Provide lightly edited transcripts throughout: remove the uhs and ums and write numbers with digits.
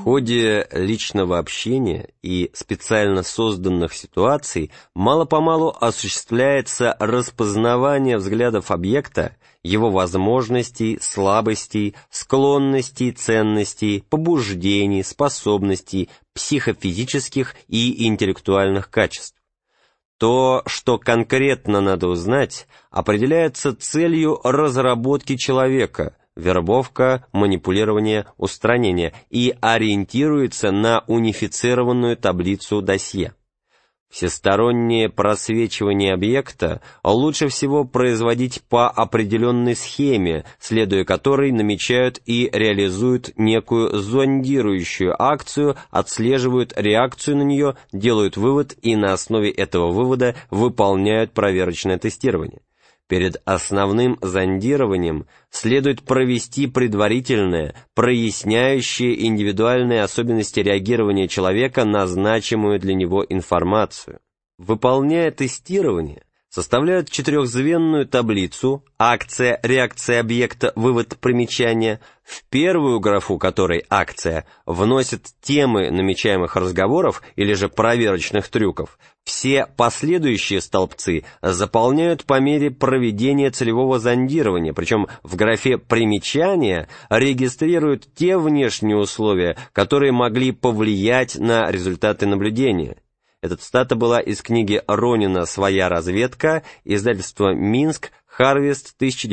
ходе личного общения и специально созданных ситуаций мало-помалу осуществляется распознавание взглядов объекта, его возможностей, слабостей, склонностей, ценностей, побуждений, способностей, психофизических и интеллектуальных качеств. То, что конкретно надо узнать, определяется целью разработки человека, вербовка, манипулирование, устранение, и ориентируется на унифицированную таблицу досье. Всестороннее просвечивание объекта лучше всего производить по определенной схеме, следуя которой намечают и реализуют некую зондирующую акцию, отслеживают реакцию на нее, делают вывод и на основе этого вывода выполняют проверочное тестирование. Перед основным зондированием следует провести предварительное, проясняющее индивидуальные особенности реагирования человека на значимую для него информацию. Выполняя тестирование, составляют четырехзвенную таблицу «Акция, реакция объекта, вывод примечания», в первую графу которой «Акция» вносят темы намечаемых разговоров или же проверочных трюков. Все последующие столбцы заполняют по мере проведения целевого зондирования, причем в графе «Примечания» регистрируют те внешние условия, которые могли повлиять на результаты наблюдения. Эта цитата была из книги Ронина «Своя разведка», издательство «Минск», Харвест,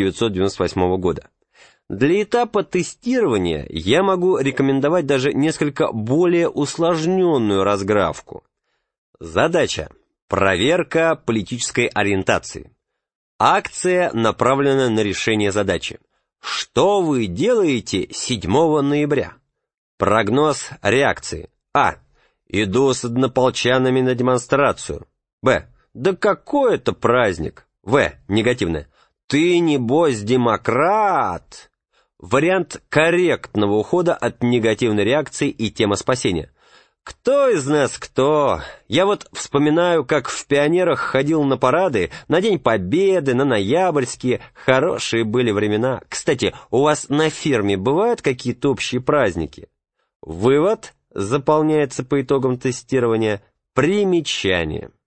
1998 года. Для этапа тестирования я могу рекомендовать даже несколько более усложненную разграфку. Задача – проверка политической ориентации. Акция направлена на решение задачи. Что вы делаете 7 ноября? Прогноз реакции. А. Иду с однополчанами на демонстрацию. Б. Да какой это праздник? В. Негативное. Ты, небось, демократ? Вариант корректного ухода от негативной реакции и тема спасения. Кто из нас кто? Я вот вспоминаю, как в пионерах ходил на парады, на День Победы, на Ноябрьские. Хорошие были времена. Кстати, у вас на фирме бывают какие-то общие праздники? Вывод заполняется по итогам тестирования. Примечание.